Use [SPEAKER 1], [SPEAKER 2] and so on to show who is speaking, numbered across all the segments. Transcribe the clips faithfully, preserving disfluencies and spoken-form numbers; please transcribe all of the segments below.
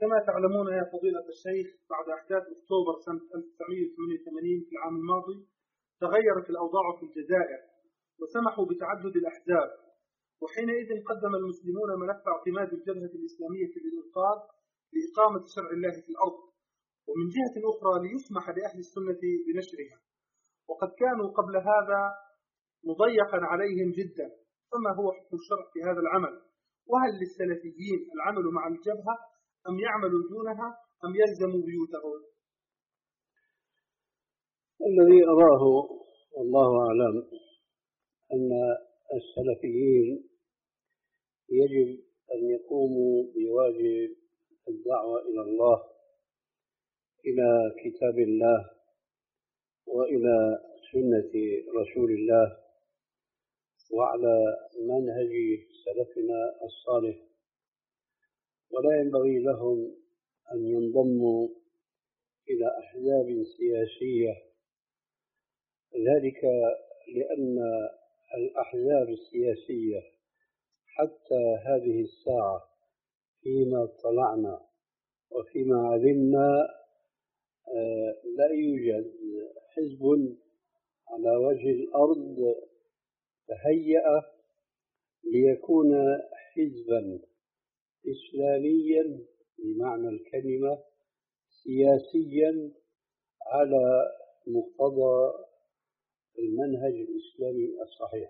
[SPEAKER 1] كما تعلمون يا فضيلة الشيخ، بعد أحداث أكتوبر سنة ألف وتسعمائة وثمانية وثمانين في العام الماضي تغيرت الأوضاع في الجزائر وسمحوا بتعدد الأحزاب، وحينئذ قدم المسلمون ملف اعتماد الجبهة الإسلامية للإنقاذ لإقامة شرع الله في الأرض، ومن جهة أخرى ليسمح لأهل السنة بنشرها، وقد كانوا قبل هذا مضيقا عليهم جدا. فما هو حكم الشرع في هذا العمل؟ وهل للسلفيين العمل مع الجبهة أم يعملوا دونها أم يلزموا بيوتهم؟
[SPEAKER 2] الذي أراه والله أعلم أن السلفيين يجب أن يقوموا بواجب الدعوة إلى الله، إلى كتاب الله وإلى سنة رسول الله وعلى منهج سلفنا الصالح، ولا ينبغي لهم أن ينضموا إلى أحزاب سياسية، ذلك لأن الأحزاب السياسية حتى هذه الساعة فيما اطلعنا وفيما علمنا لا يوجد حزب على وجه الأرض تهيأ ليكون حزبا إسلاميا بمعنى الكلمة، سياسيا على مقتضى المنهج الإسلامي الصحيح.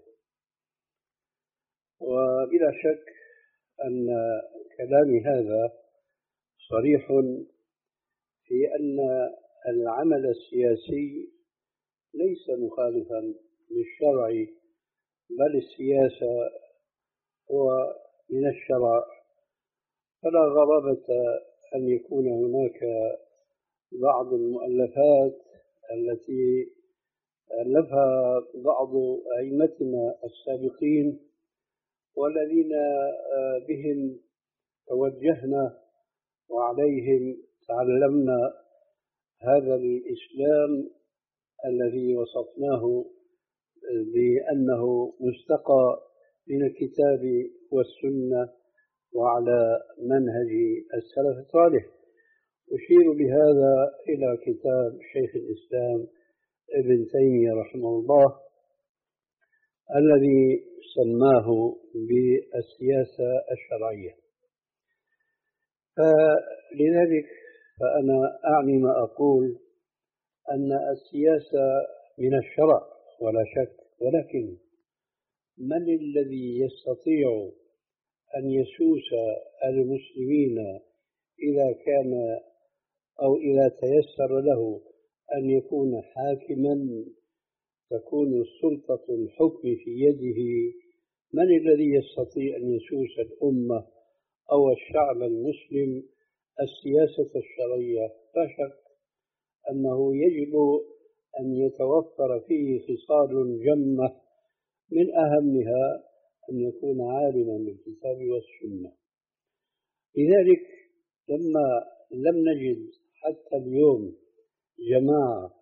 [SPEAKER 2] وبلا شك أن كلامي هذا صريح في أن العمل السياسي ليس مخالفا للشرع، بل السياسة هو من الشرع، فلا غرابة أن يكون هناك بعض المؤلفات التي ألفها بعض أئمتنا السابقين والذين بهم توجهنا وعليهم تعلمنا هذا الإسلام الذي وصفناه بأنه مستقى من الكتاب والسنة وعلى منهج السلف الصالح. أشير بهذا إلى كتاب شيخ الإسلام ابن تيمية رحمه الله الذي سماه بالسياسة الشرعية. فلذلك فأنا أعني ما أقول أن السياسة من الشرع ولا شك، ولكن من الذي يستطيع أن يسوس المسلمين إذا كان أو إذا تيسر له أن يكون حاكما تكون سلطة الحكم في يده؟ من الذي يستطيع أن يسوس الأمة أو الشعب المسلم السياسة الشرعية؟ لا شك أنه يجب أن يتوفر فيه خصال جمة، من أهمها أن يكون عالما بالكتاب والسنة. لذلك لما لم نجد حتى اليوم جماعة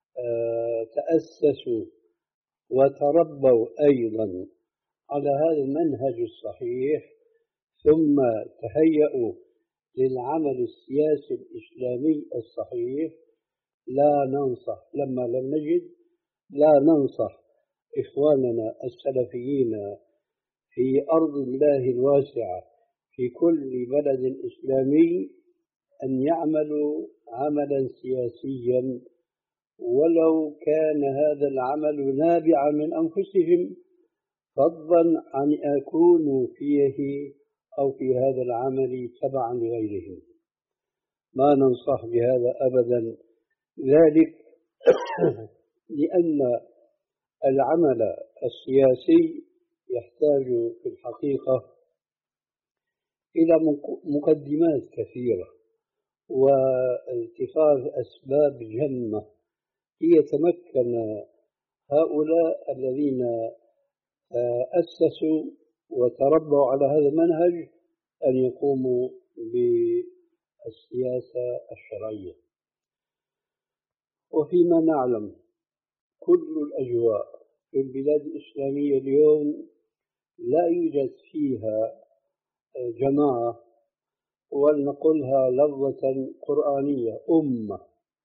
[SPEAKER 2] تأسسوا وتربوا أيضا على هذا المنهج الصحيح ثم تهيأوا للعمل السياسي الإسلامي الصحيح، لا ننصح لما لم نجد لا ننصح إخواننا السلفيين في أرض الله الواسعة في كل بلد إسلامي أن يعملوا عملا سياسيا، ولو كان هذا العمل نابعا من أنفسهم، فضلا عن أن يكونوا فيه أو في هذا العمل تبعا لغيرهم. ما ننصح بهذا أبدا، ذلك لأن العمل السياسي يحتاج في الحقيقة إلى مقدمات كثيرة واتخاذ أسباب جمة ليتمكن هؤلاء الذين أسسوا وتربوا على هذا المنهج أن يقوموا بالسياسة الشرعية. وفيما نعلم كل الأجواء في البلاد الإسلامية اليوم لا يوجد فيها جماعة ولنقلها لفظة قرآنية، أمة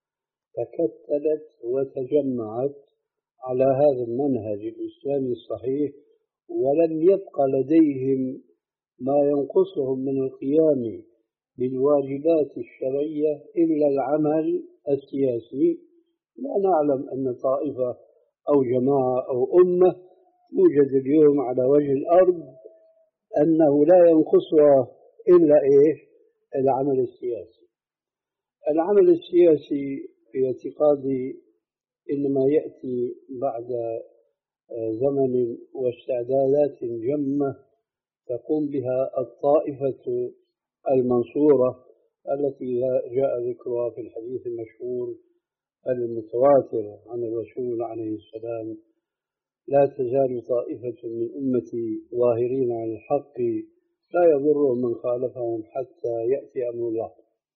[SPEAKER 2] تكتلت وتجمعت على هذا المنهج الإسلامي الصحيح، ولم يبق لديهم ما ينقصهم من القيام بالواجبات الشرعية إلا العمل السياسي. لا نعلم أن طائفة أو جماعة أو أمة توجد اليوم على وجه الأرض أنه لا ينقصها إلا إيش؟ العمل السياسي. العمل السياسي في اعتقادي إنما يأتي بعد زمن واستعدادات جمة تقوم بها الطائفة المنصورة التي جاء ذكرها في الحديث المشهور المتواتر عن الرسول عليه السلام: لا تزال طائفة من أمتي ظاهرين على الحق لا يضرهم من خالفهم حتى يأتي أمر الله.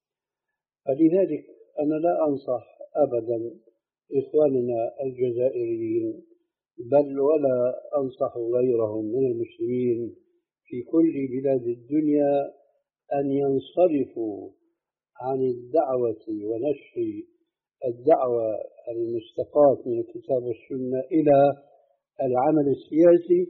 [SPEAKER 2] فلذلك أنا لا أنصح أبدا إخواننا الجزائريين، بل ولا أنصح غيرهم من المسلمين في كل بلاد الدنيا أن ينصرفوا عن الدعوة ونشر الدعوة المستقاة من الكتاب والسنة إلى العمل السياسي،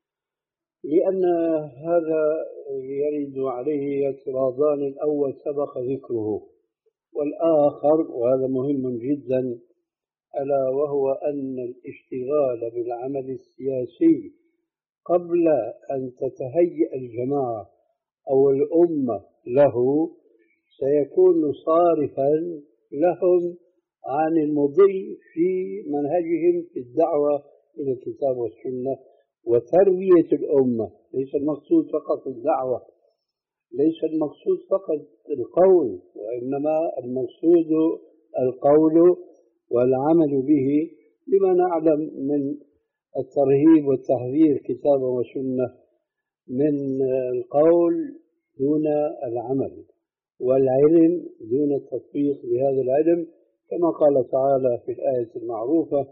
[SPEAKER 2] لأن هذا يرد عليه اعتراضان: الأول سبق ذكره، والآخر وهذا مهم جدا ألا وهو أن الاشتغال بالعمل السياسي قبل أن تتهيأ الجماعة أو الأمة له سيكون صارفا لهم عن المضي في منهجهم في الدعوة إلى الكتاب والسنة وتربية الأمة. ليس المقصود فقط الدعوة، ليس المقصود فقط القول، وإنما المقصود القول والعمل به، لما نعلم من الترهيب والتحذير كتابا وسنة من القول دون العمل، والعلم دون التطبيق لهذا العلم، كما قال تعالى في الآية المعروفة: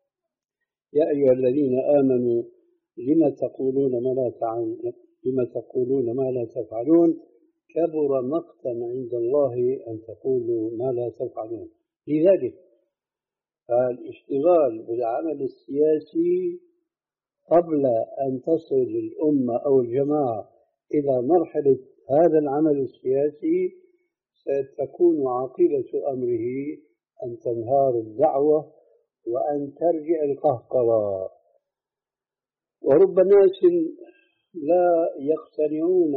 [SPEAKER 2] يا أيها الذين آمنوا لم تقولون ما لا لم تقولون ما لا تفعلون كبر مقتا عند الله أن تقولوا ما لا تفعلون. لذلك الاشتغال بالعمل السياسي قبل أن تصل الأمة أو الجماعة إلى مرحلة هذا العمل السياسي ستكون عاقبة أمره أن تنهار الدعوة وأن ترجع القهقرة. ورب ناس لا يقتنعون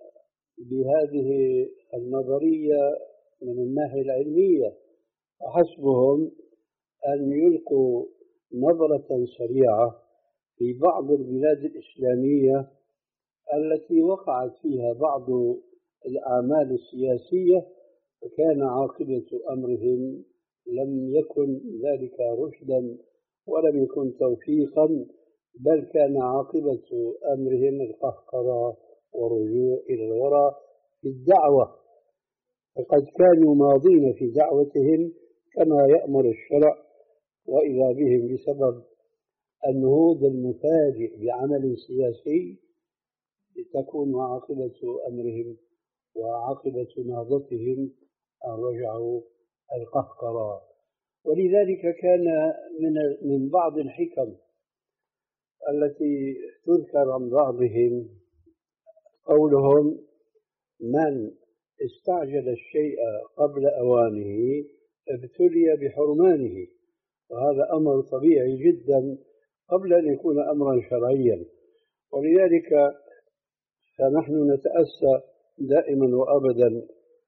[SPEAKER 2] بهذه النظرية من الناحية العلمية، وحسبهم أن يلقوا نظرة سريعة في بعض البلاد الإسلامية التي وقعت فيها بعض الأعمال السياسية، وكان عاقبة أمرهم لم يكن ذلك رشدا ولم يكن توفيقا، بل كان عاقبة أمرهم القهقرة والرجوع إلى الوراء في الدعوة، فقد كانوا ماضين في دعوتهم كما يأمر الشرع، وإذا بهم بسبب النهوض المفاجئ بعمل سياسي تكون عاقبة أمرهم وعاقبة نهضتهم أن رجعوا القهقرة. ولذلك كان من من بعض الحكم التي تذكر عن بعضهم قولهم: من استعجل الشيء قبل أوانه ابتلي بحرمانه. وهذا أمر طبيعي جدا قبل أن يكون أمرا شرعيا. ولذلك فنحن نتأسى دائما وأبدا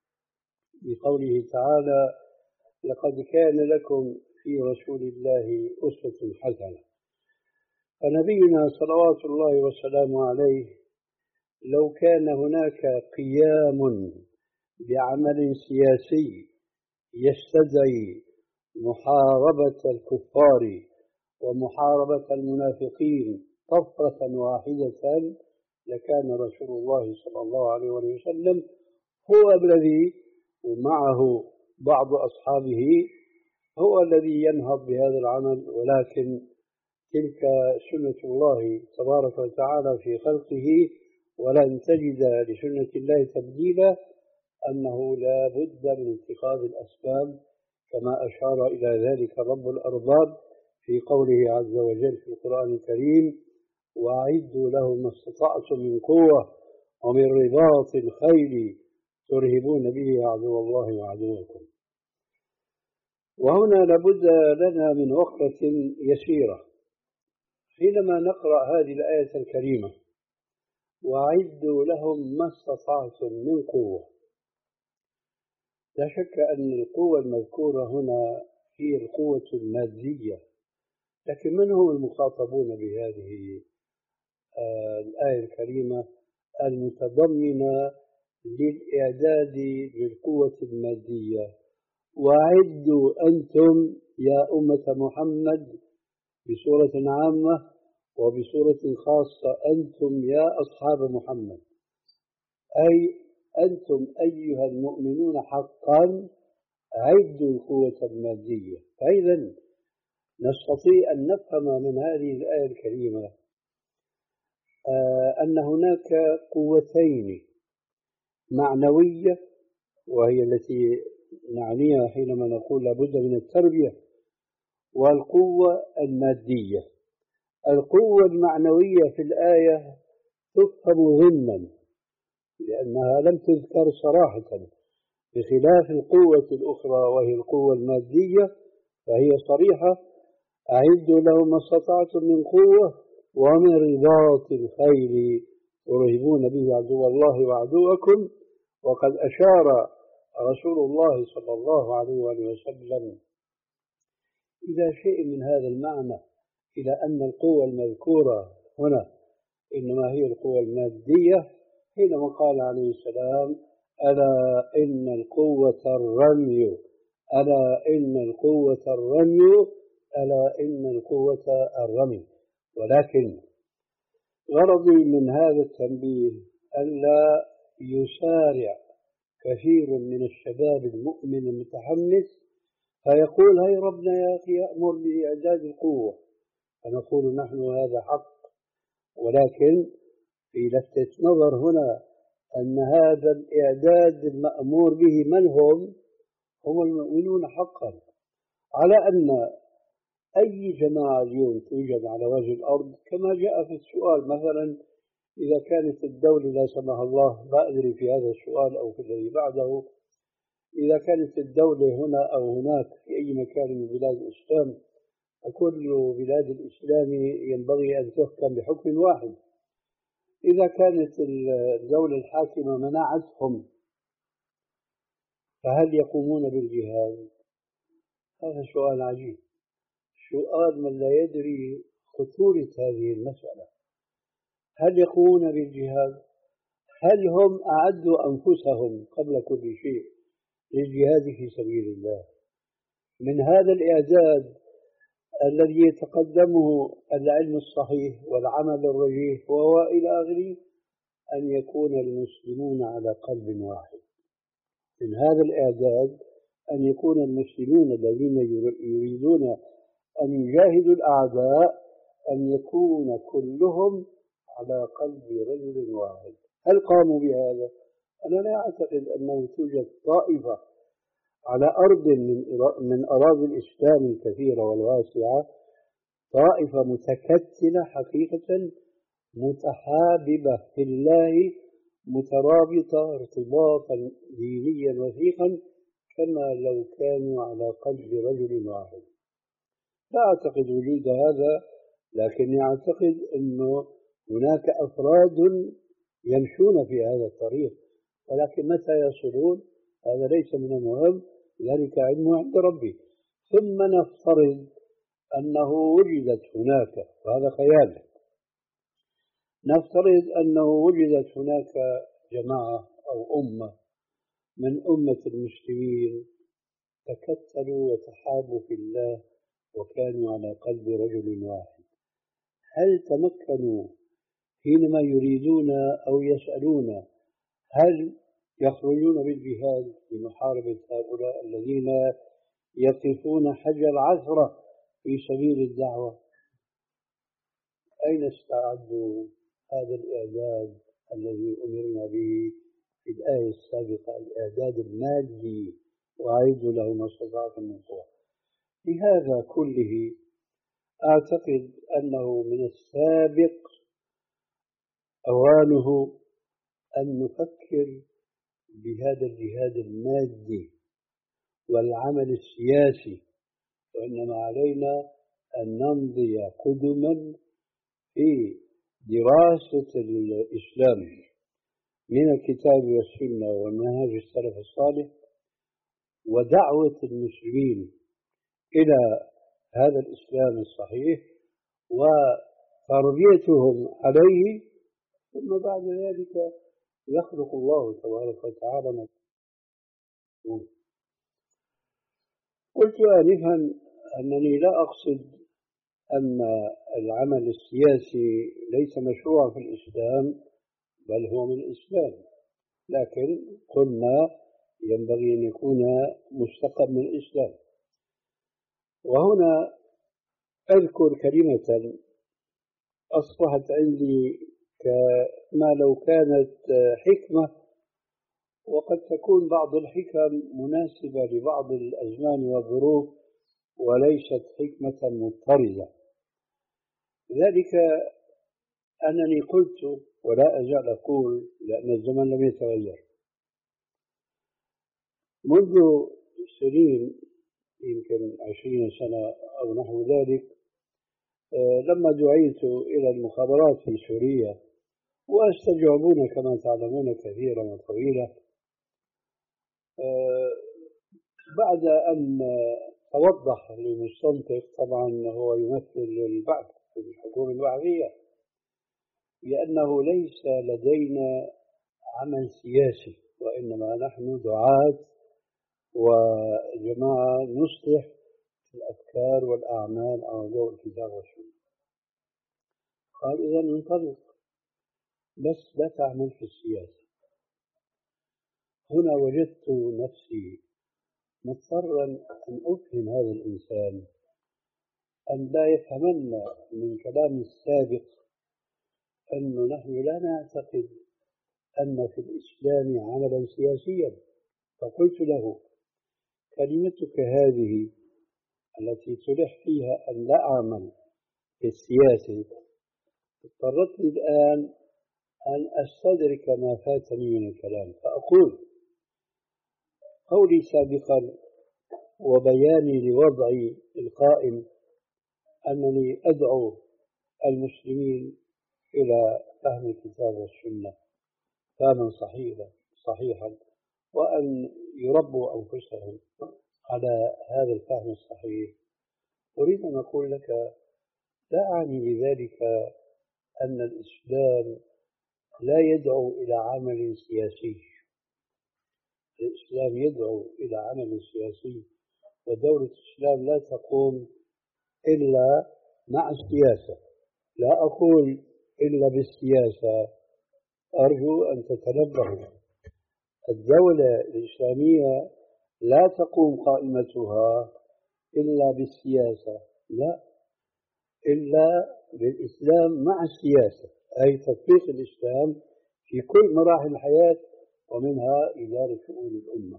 [SPEAKER 2] بقوله تعالى: لقد كان لكم في رسول الله أسوة حسنة. فنبينا صلوات الله وسلامه عليه لو كان هناك قيام بعمل سياسي يستدعي محاربة الكفار ومحاربة المنافقين طفرة واحدة لكان رسول الله صلى الله عليه وسلم هو الذي ومعه بعض أصحابه هو الذي ينهض بهذا العمل. ولكن تلك سنة الله تبارك وتعالى في خلقه، ولن تجد لسنة الله تبديلا. أنه لا بد من اتخاذ الأسباب كما أشار إلى ذلك رب الأرباب في قوله عز وجل في القرآن الكريم: وأعدوا لهم ما استطعتم من قوة ومن رباط الخيل ترهبون به عدو الله وعدوكم. وهنا لابد لنا من وقفة يسيرة حينما نقرأ هذه الآية الكريمة: وأعدوا لهم ما استطعتم من قوة. لا شك أن القوة المذكورة هنا هي القوة المادية، لكن من هم المخاطبون بهذه آه الآية الكريمة المتضمنة للإعداد للقوة المادية؟ وأعدوا أنتم يا أمة محمد بصورة عامة، وبصورة خاصة أنتم يا أصحاب محمد، أي أنتم أيها المؤمنون حقا أعدوا القوة المادية. فإذا نستطيع أن نفهم من هذه الآية الكريمة آه أن هناك قوتين: معنوية، وهي التي نعنيها حينما نقول لابد من التربية، والقوة المادية. القوة المعنوية في الآية تفهم ضمنا لأنها لم تذكر صراحة، بخلاف القوة الأخرى وهي القوة المادية فهي صريحة: أعدوا لهم ما استطعتم من قوة ومن رباط الخيل ترهبون به عدو الله وعدوكم. وقد أشار رسول الله صلى الله عليه وسلم إلى شيء من هذا المعنى، إلى أن القوة المذكورة هنا إنما هي القوة المادية، حينما قال عليه السلام: ألا إن القوة الرمي، ألا إن القوة الرمي، ألا إن القوة الرمي. ولكن غرضي من هذا التنبيه ألا يسارع كثير من الشباب المؤمن المتحمس فيقول: هاي ربنا يا أخي يأمر بإعداد القوة، فنقول نحن هذا حق، ولكن في لفتة نظر هنا أن هذا الإعداد المأمور به من هم؟ هم المؤمنون حقا. على أن أي جماعة اليوم توجد على وجه الأرض، كما جاء في السؤال مثلا: إذا كانت الدولة لا سمح الله، ما أدري في هذا السؤال أو في الذي بعده، إذا كانت الدولة هنا أو هناك في أي مكان من بلاد الإسلام، فكل بلاد الإسلام ينبغي أن تحكم بحكم واحد. إذا كانت الدولة الحاكمة منعتهم، فهل يقومون بالجهاد؟ هذا سؤال عجيب، سؤال من لا يدري خطورة هذه المسألة. هل يقومون بالجهاد؟ هل هم أعدوا أنفسهم قبل كل شيء للجهاد في سبيل الله؟ من هذا الإعداد الذي يتقدمه العلم الصحيح والعمل الرجيح وهو إلى آخره أن يكون المسلمون على قلب واحد. من هذا الإعداد أن يكون المسلمون الذين يريدون أن يجاهدوا الأعداء أن يكون كلهم على قلب رجل واحد. هل قاموا بهذا؟ أنا لا أعتقد أنه توجد طائفة على أرض من من أراضي الإسلام الكثيرة والواسعة، طائفة متكتلة حقيقة متحاببة في الله، مترابطة ارتباطا دينيا وثيقا كما لو كانوا على قلب رجل واحد. لا أعتقد وجود هذا، لكني أعتقد أنه هناك أفراد يمشون في هذا الطريق، ولكن متى يصلون هذا ليس من المهم، ذلك علمه عند ربي. ثم نفترض أنه وجدت هناك، وهذا خيال، نفترض أنه وجدت هناك جماعة أو أمة من أمة المسلمين تكتلوا وتحابوا في الله وكانوا على قلب رجل واحد. هل تمكنوا حينما يريدون أو يسألون هل يخرجون بالجهاد لمحاربة هؤلاء الذين يقفون حجر عثرة في سبيل الدعوة؟ أين استعدوا هذا الإعداد الذي أمرنا به في الآية السابقة الإعداد المادي وأعيدوا له ما استطعتم من قوة. لهذا كله أعتقد أنه من السابق أوانه أن نفكر بهذا الجهاد المادي والعمل السياسي، وإنما علينا أن نمضي قدما في دراسة الإسلام من الكتاب والسنة ومنهج السلف الصالح، ودعوة المسلمين إلى هذا الإسلام الصحيح وتربيتهم عليه، ثم بعد ذلك يخلق الله تبارك وتعالى ما يشاء. قلت آنفا أنني لا أقصد أن العمل السياسي ليس مشروعا في الإسلام، بل هو من الإسلام، لكن قلنا ينبغي أن يكون مستقى من الإسلام. وهنا أذكر كلمة أصبحت عندي كما لو كانت حكمة، وقد تكون بعض الحكم مناسبة لبعض الأزمان والظروف وليست حكمة مضطردة. ذلك أنني قلت ولا أزال أقول لأن الزمن لم يتغير. منذ سنين يمكن عشرين سنة أو نحو ذلك، لما دعيت إلى المخابرات في سوريا واستجابون كما تعلمون كثيرا وطويلا، بعد أن توضح للمستنطق، طبعا هو يمثل البعث في الحكومة الوعظية، بأنه ليس لدينا عمل سياسي، وإنما نحن دعاة وجماعة نصلح في الأفكار والأعمال على ضوء الكتاب والسنة. قال إذا انطلق، بس لا تعمل في السياسة. هنا وجدت نفسي مضطرا أن أفهم هذا الإنسان أن لا يفهمن من كلام السابق أنه نحن لا نعتقد أن في الإسلام عملا سياسيا. فقلت له كلمتك هذه التي تلح فيها أن لا أعمل في السياسة اضطرتني الآن أن أستدرك ما فاتني من الكلام، فأقول قولي سابقا وبياني لوضعي القائم أنني أدعو المسلمين إلى فهم الكتاب والسنة فهما صحيحا صحيحا وأن يربوا أنفسهم على هذا الفهم الصحيح. أريد أن أقول لك لا أعني بذلك أن الإسلام لا يدعو إلى عمل سياسي. الإسلام يدعو إلى عمل سياسي، ودولة الإسلام لا تقوم إلا مع السياسة. لا أقول إلا بالسياسة، أرجو أن تتنبهوا. الدولة الإسلامية لا تقوم قائمتها إلا بالسياسة، لا، إلا بالإسلام مع السياسة، أي تطبيق الإسلام في كل مراحل الحياة ومنها إدارة شؤون الأمة.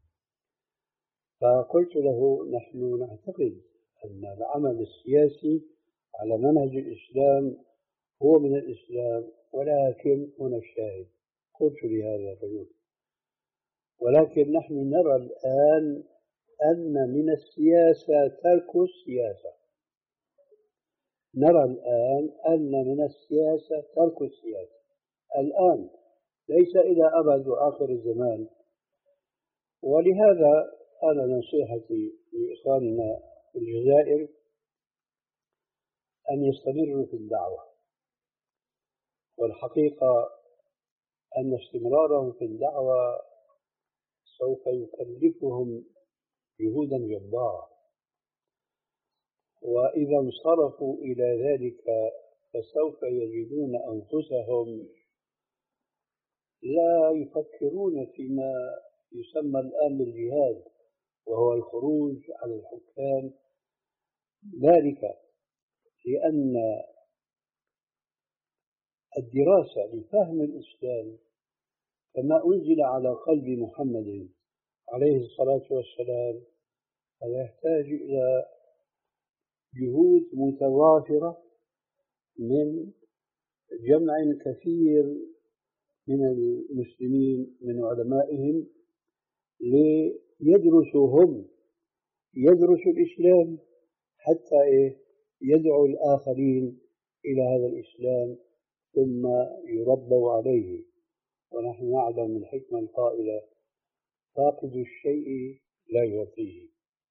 [SPEAKER 2] فقلت له نحن نعتقد أن العمل السياسي على منهج الإسلام هو من الإسلام، ولكن هنا الشاهد. قلت لهذا الرجل ولكن نحن نرى الآن أن من السياسة ترك السياسة. نرى الآن أن من السياسة ترك السياسة الآن، ليس إلى أبد وآخر الزمان. ولهذا أنا نصيحتي لإخواننا في الجزائر أن يستمروا في الدعوة، والحقيقة أن استمرارهم في الدعوة سوف يكلفهم جهودا جبارة، وإذا انصرفوا إلى ذلك فسوف يجدون أنفسهم لا يفكرون فيما يسمى الآن بالجهاد، وهو الخروج على الحكام. ذلك لأن الدراسة لفهم الإسلام فما أنزل على قلب محمد عليه الصلاة والسلام هذا يحتاج إلى جهود متضافرة من جمع كثير من المسلمين من علمائهم ليدرسوا هم يدرسوا الإسلام حتى إيه يدعو الآخرين إلى هذا الإسلام ثم يربوا عليه. ونحن نعلم الحكمة القائلة فاقد الشيء لا يعطيه.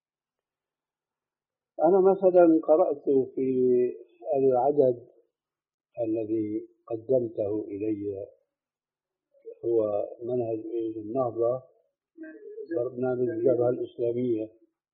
[SPEAKER 2] أنا مثلا قرأت في العدد الذي قدمته إلي هو منهج النهضة برنامج الجبهة الإسلامية،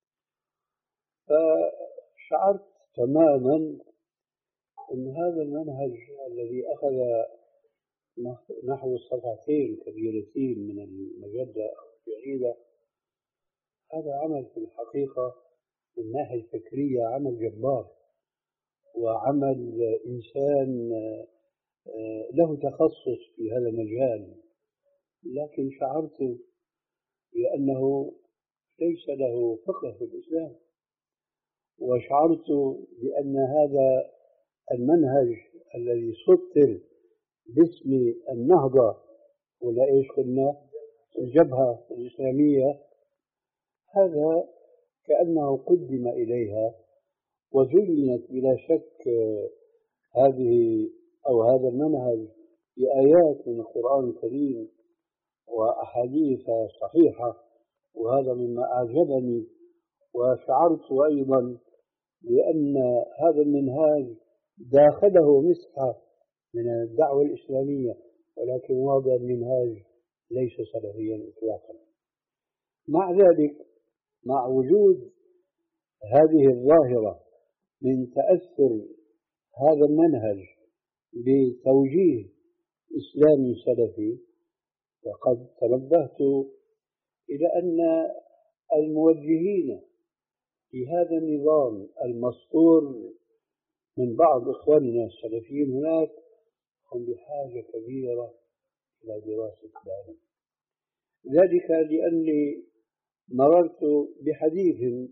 [SPEAKER 2] فشعرت تماما أن هذا المنهج الذي أخذ نحو صفحتين كبيرتين من المجلة الجديدة هذا عمل في الحقيقة من الناحية الفكرية عمل جبار وعمل إنسان له تخصص في هذا المجال، لكن شعرت بأنه ليس له فقه في الإسلام، وشعرت بأن هذا المنهج الذي سطر باسم النهضة ولا إيش قلنا الجبهة الإسلامية هذا كأنه قدم إليها وزينت بلا شك هذه أو هذا المنهج بآيات من القرآن الكريم وأحاديث صحيحة، وهذا مما أعجبني. وشعرت أيضا بأن هذا المنهاج داخله مسحة من الدعوة الإسلامية، ولكن هذا المنهاج ليس سلفيا إطلاقا. مع ذلك مع وجود هذه الظاهرة من تأثر هذا المنهج بتوجيه إسلامي سلفي، وقد تنبهت إلى أن الموجهين في هذا النظام المسطور من بعض إخواننا السلفيين هناك هم بحاجة كبيرة إلى دراسة العلم، ذلك لأني مررت بحديث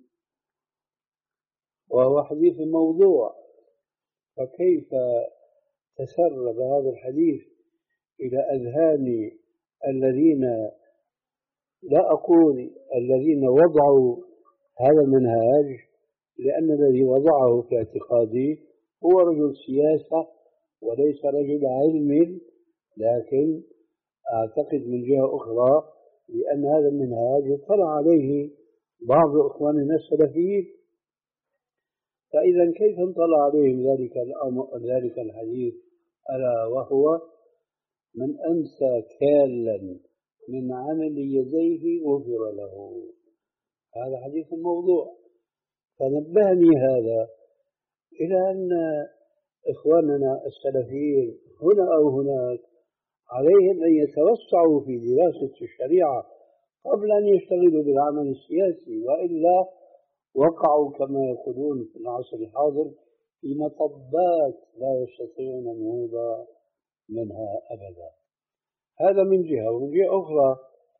[SPEAKER 2] وهو حديث موضوع، فكيف تسرب هذا الحديث إلى أذهان الذين لا أقول الذين وضعوا هذا المنهاج، لأن الذي وضعه في اعتقادي هو رجل سياسة وليس رجل علم، لكن أعتقد من جهة أخرى لأن هذا المنهاج اطلع عليه بعض إخواننا السلفيين، فإذا كيف انطلع عليهم ذلك ذلك الحديث ألا وهو من أمسى كالا من عمل يديه غفر له. هذا حديث موضوع، فنبهني هذا إلى أن إخواننا السلفيين هنا أو هناك عليهم أن يتوسعوا في دراسة الشريعة قبل أن يشتغلوا بالعمل السياسي، وإلا وقعوا كما يقولون في العصر الحاضر في مطبات لا يستطيعون النهوض منها أبدا. هذا من جهة. ومن جهة أخرى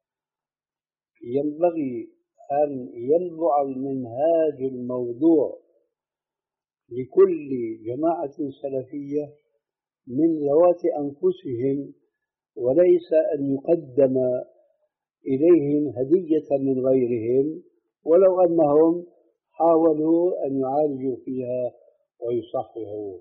[SPEAKER 2] ينبغي أن ينبع المنهاج الموضوع لكل جماعة سلفية من ذوات أنفسهم، وليس أن يقدم إليهم هدية من غيرهم ولو أنهم حاولوا أن يعالجوا فيها ويصححوا.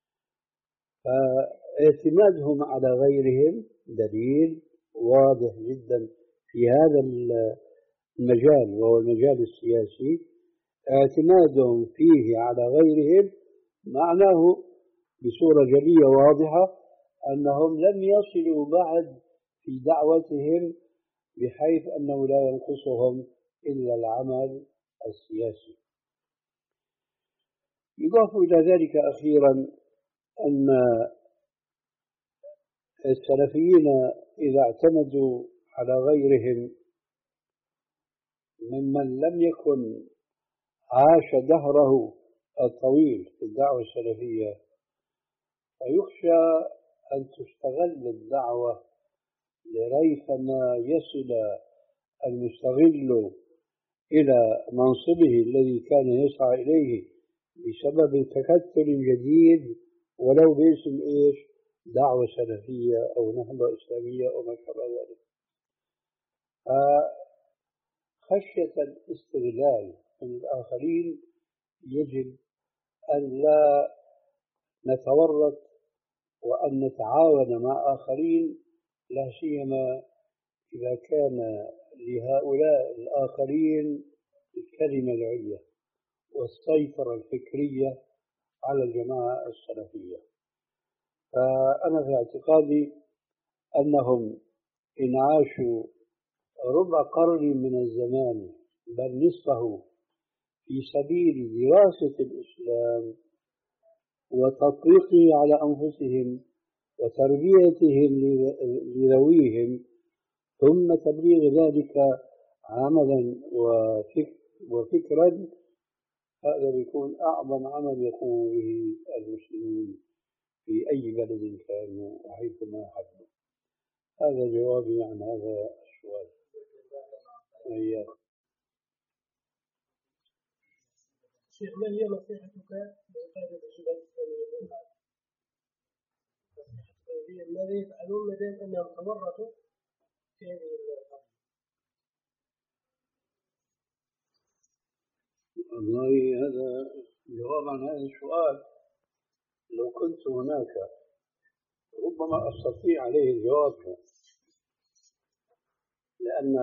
[SPEAKER 2] فاعتمادهم على غيرهم دليل واضح جدا في هذا المجال وهو المجال السياسي، اعتمادهم فيه على غيرهم معناه بصورة جلية واضحة أنهم لم يصلوا بعد في دعوتهم بحيث أنه لا ينقصهم إلا العمل السياسي. يضاف إلى ذلك أخيرا أن السلفيين إذا اعتمدوا على غيرهم ممن لم يكن عاش دهره الطويل في الدعوة السلفية فيخشى أن تستغل الدعوة لريثما يصل المستغل إلى منصبه الذي كان يسعى إليه بسبب تكتل جديد ولو باسم إيش؟ دعوة سلفية أو نهضة إسلامية أو ما شابه ذلك. خشية الاستغلال من الآخرين يجب أن لا نتورط وأن نتعاون مع آخرين، لا سيما إذا كان لهؤلاء الآخرين الكلمة العليا والسيطرة الفكرية على الجماعة السلفية. فأنا في اعتقادي أنهم إن عاشوا ربع قرن من الزمان بل نصفه في سبيل دراسة الإسلام وتطبيقه على أنفسهم وتربيتهم لذويهم ثم تبليغ ذلك عملا وفكرا، هذا بيكون أعظم عمل يقوم به المسلمون في أي بلد كانوا وحيثما حدوا. هذا جوابي عن هذا السؤال. أيوة.
[SPEAKER 3] شيخ، ما هي نصيحتك لإقامة الشباب الإسلامية؟ نصيحتك ماذا يفعلون ما دام أنهم تورطوا في هذه القضية؟
[SPEAKER 2] والله هذا جواب عن هذا السؤال لو كنت هناك ربما أستطيع عليه الجواب، لأن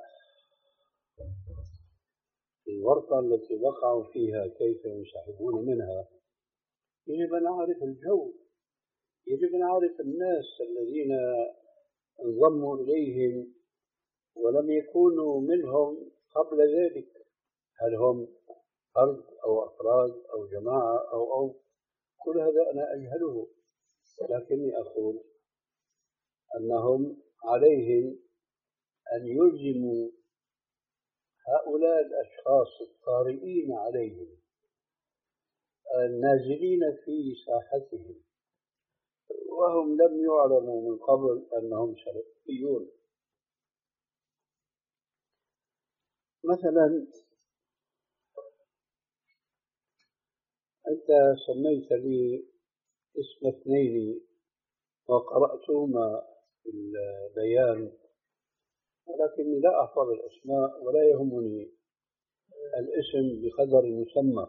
[SPEAKER 2] الورطة التي وقعوا فيها كيف ينسحبون منها يجب أن نعرف الجو، يجب أن نعرف الناس الذين انضموا إليهم ولم يكونوا منهم قبل ذلك، هل هم فرد أو أفراد أو جماعة أو أو كل هذا أنا أجهله، ولكني أقول أنهم عليهم أن يلزموا هؤلاء الأشخاص الطارئين عليهم النازلين في ساحتهم وهم لم يعلموا من قبل أنهم سلفيون. مثلا أنت سميت لي اسم اثنين وقرأتهما في البيان، ولكني لا أحفظ الأسماء ولا يهمني الاسم بقدر المسمى.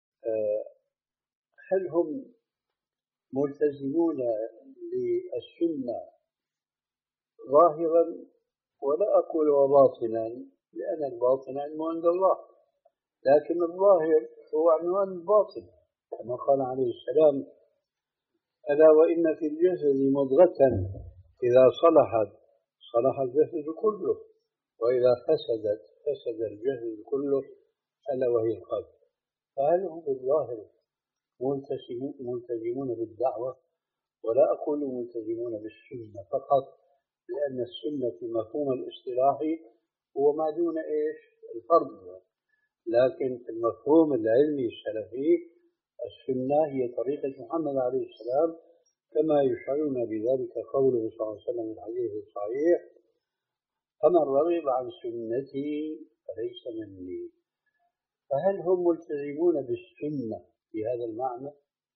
[SPEAKER 2] هل هم ملتزمون للسنة ظاهرا؟ ولا أقول وباطنا، لأن الباطن علم عند الله، لكن الظاهر هو عنوان الباطن، كما قال عليه السلام: ألا وإن في الجسد مضغة إذا صلحت صلح الجسد كله وإذا فسدت فسد الجسد كله ألا وهي القلب. فهل هم بالظاهر ملتزمون بالدعوة؟ ولا أقول ملتزمون بالسنة فقط، لأن السنة في مفهوم الاصطلاحي هو ما دون إيش؟ الفرض، لكن في المفهوم العلمي السلفي السنة هي طريقة محمد عليه السلام، كما يشعرون بذلك قوله صلى الله عليه وسلم في الحديث الصحيح: فمن رغب عن سنتي فليس مني. فهل هم ملتزمون بالسنة بهذا المعنى؟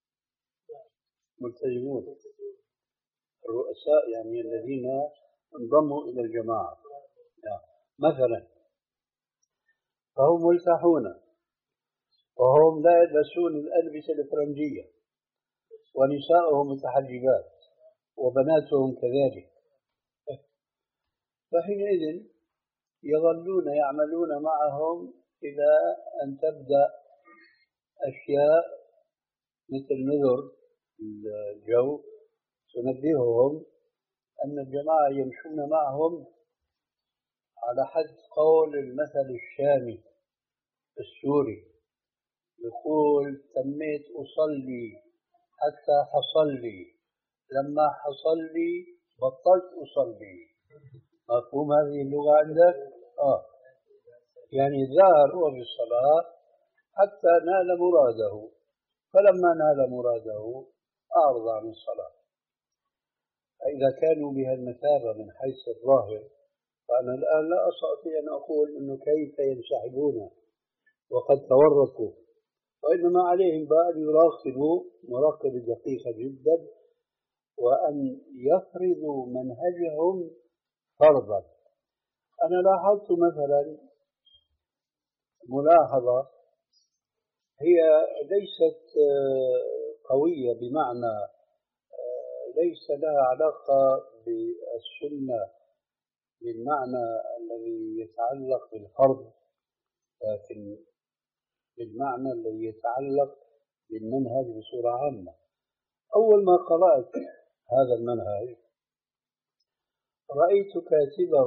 [SPEAKER 2] ملتزمون الرؤساء يعني الذين انضموا إلى الجماعة يعني. مثلا فهم ملتحون وهم لا يلبسون الألبسة الفرنجية ونساؤهم متحجبات وبناتهم كذلك، فحينئذ يظلون يعملون معهم إلى أن تبدأ أشياء مثل نذر الجو تنبههم أن الجماعة يمشون معهم على حد قول المثل الشامي السوري، يقول: تميت أصلي حتى حصل لي، لما حصل لي بطلت أصلي. مفهوم هذه اللغة عندك؟ آه يعني ظهر هو بالصلاة حتى نال مراده، فلما نال مراده أعرض عن الصلاة. فإذا كانوا بها المثابة من حيث الظاهر، فأنا الآن لا أستطيع أن أقول أنه كيف ينسحبون وقد تورطوا، وإنما عليهم بقى أن يراقبوا مراقبة دقيقة جدا وأن يفرضوا منهجهم فرضا. أنا لاحظت مثلا ملاحظة هي ليست قوية، بمعنى ليس لها علاقة بالسنة بالمعنى الذي يتعلق بالفرض، لكن بالمعنى الذي يتعلق بالمنهج بصورة عامة. أول ما قرأت هذا المنهج رأيت كاتبه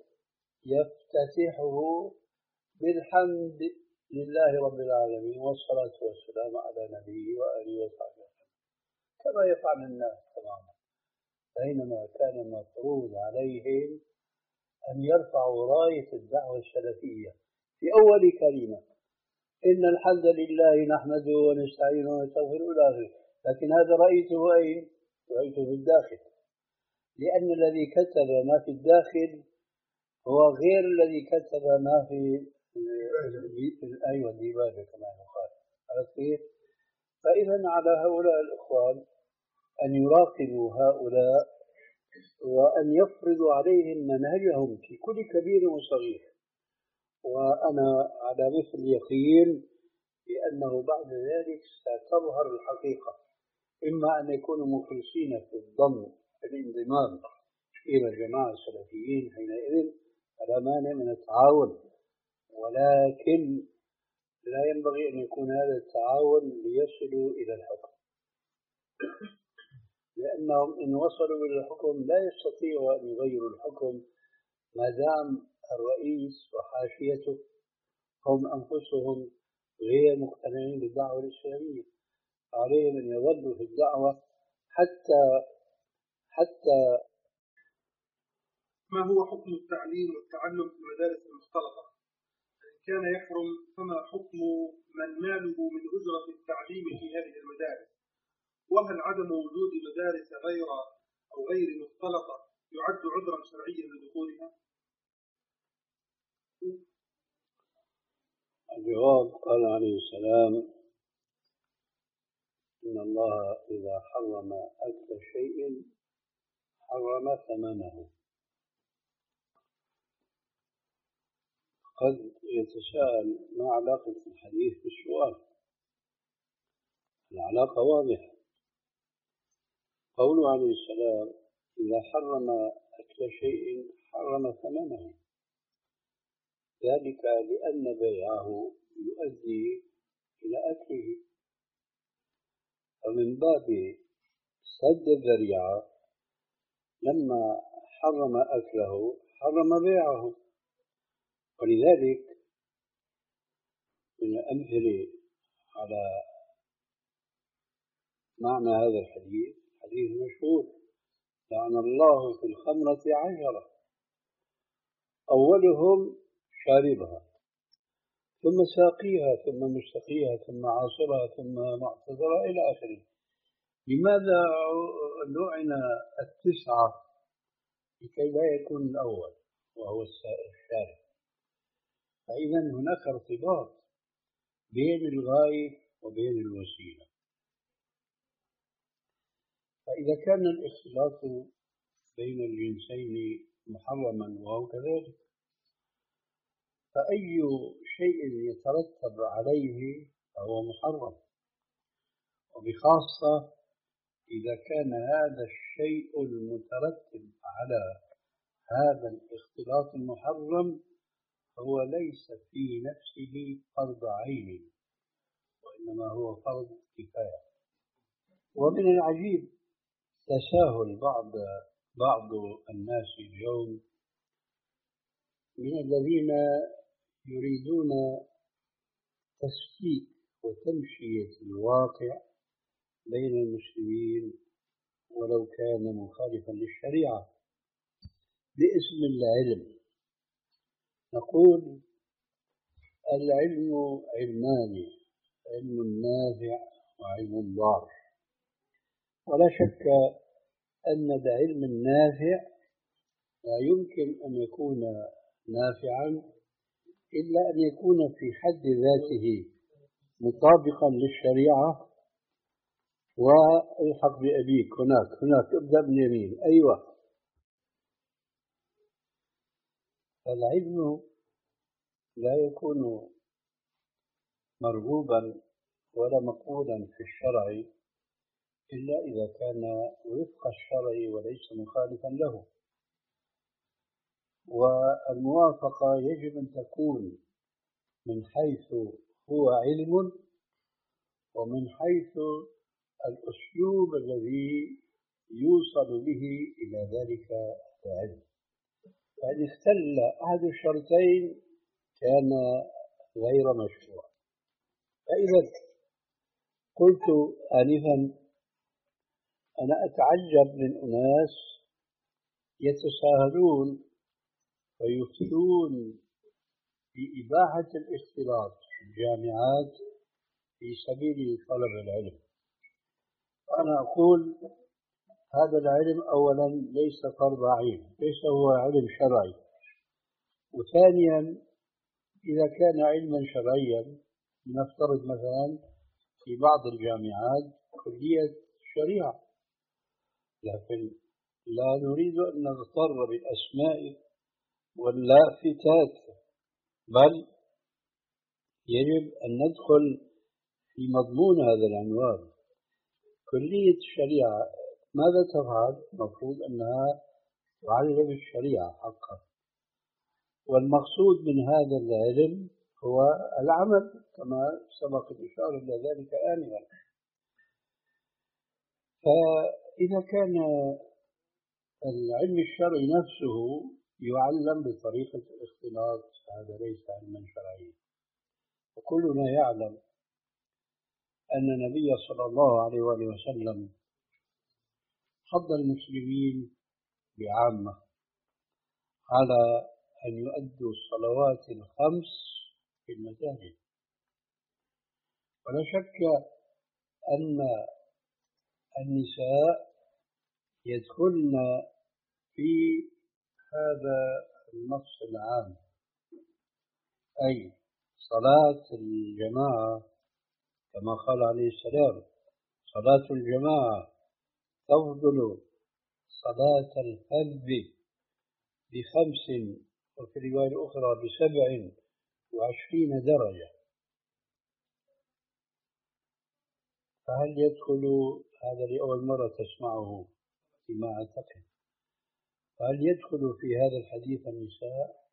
[SPEAKER 2] يفتتحه بالحمد لله رب العالمين والصلاة والسلام على نبيه وآله وصحبه كما يفعل الناس تماما، بينما كان المفروض عليهم أن يرفعوا راية الدعوة السلفية في أول كلمة، إن الحمد لله نحمده ونستعينه ونستغفره إلى آخره. لكن هذا رأيته أين؟ رأيته في الداخل، لأن الذي كتب ما في الداخل هو غير الذي كتب ما في أيوة الديوان كما يقال. عرفت كيف؟ فإذا على هؤلاء الإخوان أن يراقبوا هؤلاء وأن يفرضوا عليهم منهجهم في كل كبير وصغير. وأنا على مثل اليقين بأنه بعد ذلك ستظهر الحقيقة، إما أن يكونوا مخلصين في الضم في الانضمام إلى الجماعة السلفيين، حينئذ فلا مانع من التعاون، ولكن لا ينبغي أن يكون هذا التعاون ليصلوا إلى الحكم، لأنهم إن وصلوا إلى الحكم لا يستطيعوا أن يغيروا الحكم ما دام الرئيس وحاشيته هم أنفسهم غير مقتنعين بالدعوة الإسلامية. عليهم أن يظلوا في الدعوة حتى حتى
[SPEAKER 1] ما هو حكم التعليم والتعلم في المدارس المختلطة؟ إن كان يحرم فما حكم من ماله من أجرة التعليم في هذه المدارس؟ وهل عدم وجود مدارس غير أو غير مختلطة يعد عذرا شرعيا لدخولها؟
[SPEAKER 2] الجواب قال عليه السلام: إن الله إذا حرم أكل شيء حرم ثمنه. قد يتساءل ما علاقة الحديث بالسؤال؟ العلاقة واضحة. قوله عليه السلام: إذا حرم أكل شيء حرم ثمنه، ذلك لأن بيعه يؤدي إلى أكله، ومن باب سد الذريعة لما حرم أكله حرم بيعه. ولذلك من الأمثلة على معنى هذا الحديث حديث مشهور: لعن الله في الخمرة عشرة، أولهم شاربها ثم ساقيها ثم مستقيها ثم عاصرها ثم معتذرها إلى آخره. لماذا لعن التسعة؟ لكي لا يكون الأول وهو الشارب. فإذا هناك ارتباط بين الغاية وبين الوسيلة. فإذا كان الاختلاط بين الجنسين محرما وهو كذلك، فأي شيء يترتب عليه فهو محرم، وبخاصة إذا كان هذا الشيء المترتب على هذا الاختلاط المحرم هو ليس في نفسه فرض عين، وإنما هو فرض كفاية. ومن العجيب تساهل بعض بعض الناس اليوم من الذين يريدون تسكيت وتمشية الواقع بين المسلمين ولو كان مخالفا للشريعة باسم العلم. نقول العلم علمان: علم نافع وعلم ضار. ولا شك أن العلم النافع لا يمكن أن يكون نافعا إلا أن يكون في حد ذاته مطابقا للشريعة. والحق بأبيك هناك هناك ابدأ من اليمين. أيوة. العلم لا يكون مرغوبا ولا مقبولا في الشرع إلا إذا كان وفق الشرع وليس مخالفا له. والموافقة يجب أن تكون من حيث هو علم ومن حيث الأسلوب الذي يوصل به إلى ذلك العلم. فإن اختل أحد الشرطين كان غير مشروع. فإذا قلت آنفا أنا أتعجب من أناس يتساهلون ويفتون بإباحة الاختلاط في الجامعات في سبيل طلب العلم. أنا أقول هذا العلم أولا ليس فرض عين، ليس هو علم شرعي. وثانيا إذا كان علما شرعيا نفترض مثلا في بعض الجامعات كلية شريعة، لكن لا نريد أن نغتر بالأسماء واللافتات، بل يجب أن ندخل في مضمون هذا العنوان. كلية الشريعة ماذا تفعل؟ المفروض أنها تعلم الشريعة حقا، والمقصود من هذا العلم هو العمل كما سبق الإشارة إلى ذلك آنفا. فإذا كان العلم الشرعي نفسه يعلم بطريقة الاختلاط هذا ليس علما شرعيا. وكلنا يعلم أن النبي صلى الله عليه وآله وسلم حض المسلمين بعامة على أن يؤدوا الصلوات الخمس في المساجد. ولا شك أن النساء يدخلن في هذا النص العام، أي صلاة الجماعة كما قال عليه السلام: صلاة الجماعة تفضل صلاة الفرد بخمس، وفي رواية أخرى بسبع وعشرين درجة. فهل يدخل هذا لأول مرة تسمعه فيما أعتقد، فهل يدخل في هذا الحديث النساء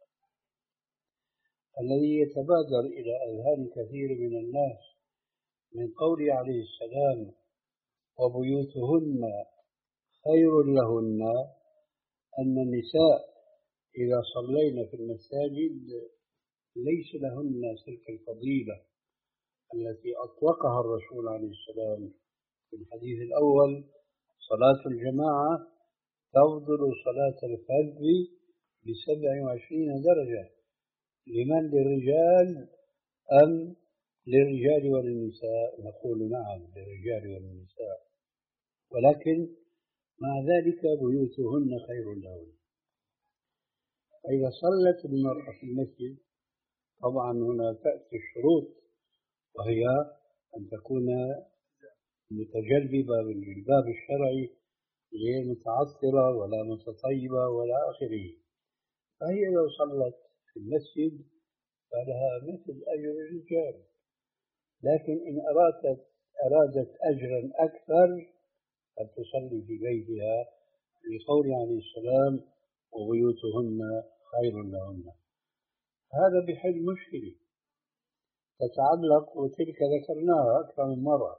[SPEAKER 2] الذي يتبادر إلى أذهان كثير من الناس من قوله عليه السلام: وبيوتهن خير لهن، أن النساء إذا صلين في المساجد ليس لهن تلك الفضيلة التي أطلقها الرسول عليه السلام في الحديث الأول: صلاة الجماعة تفضل صلاة الفرد بسبع وعشرين درجة. لمن؟ للرجال أم للرجال وللنساء؟ نقول نعم، للرجال وللنساء، ولكن مع ذلك بيوتهن خير لهن. فإذا صلت المرأة في المسجد طبعا هنا تأتي الشروط، وهي أن تكون متجلبة بالجلباب الشرعي غير متعطرة ولا متطيبة ولا آخره. فهي لو صلت في المسجد فلها مثل أجر الرجال، لكن إن أرادت أرادت أجرا أكثر فتصلي في بيتها لقول عليه السلام: وبيوتهن خير لهن. هذا بحل مشكلة تتعلق، وتلك ذكرناها أكثر من مرة.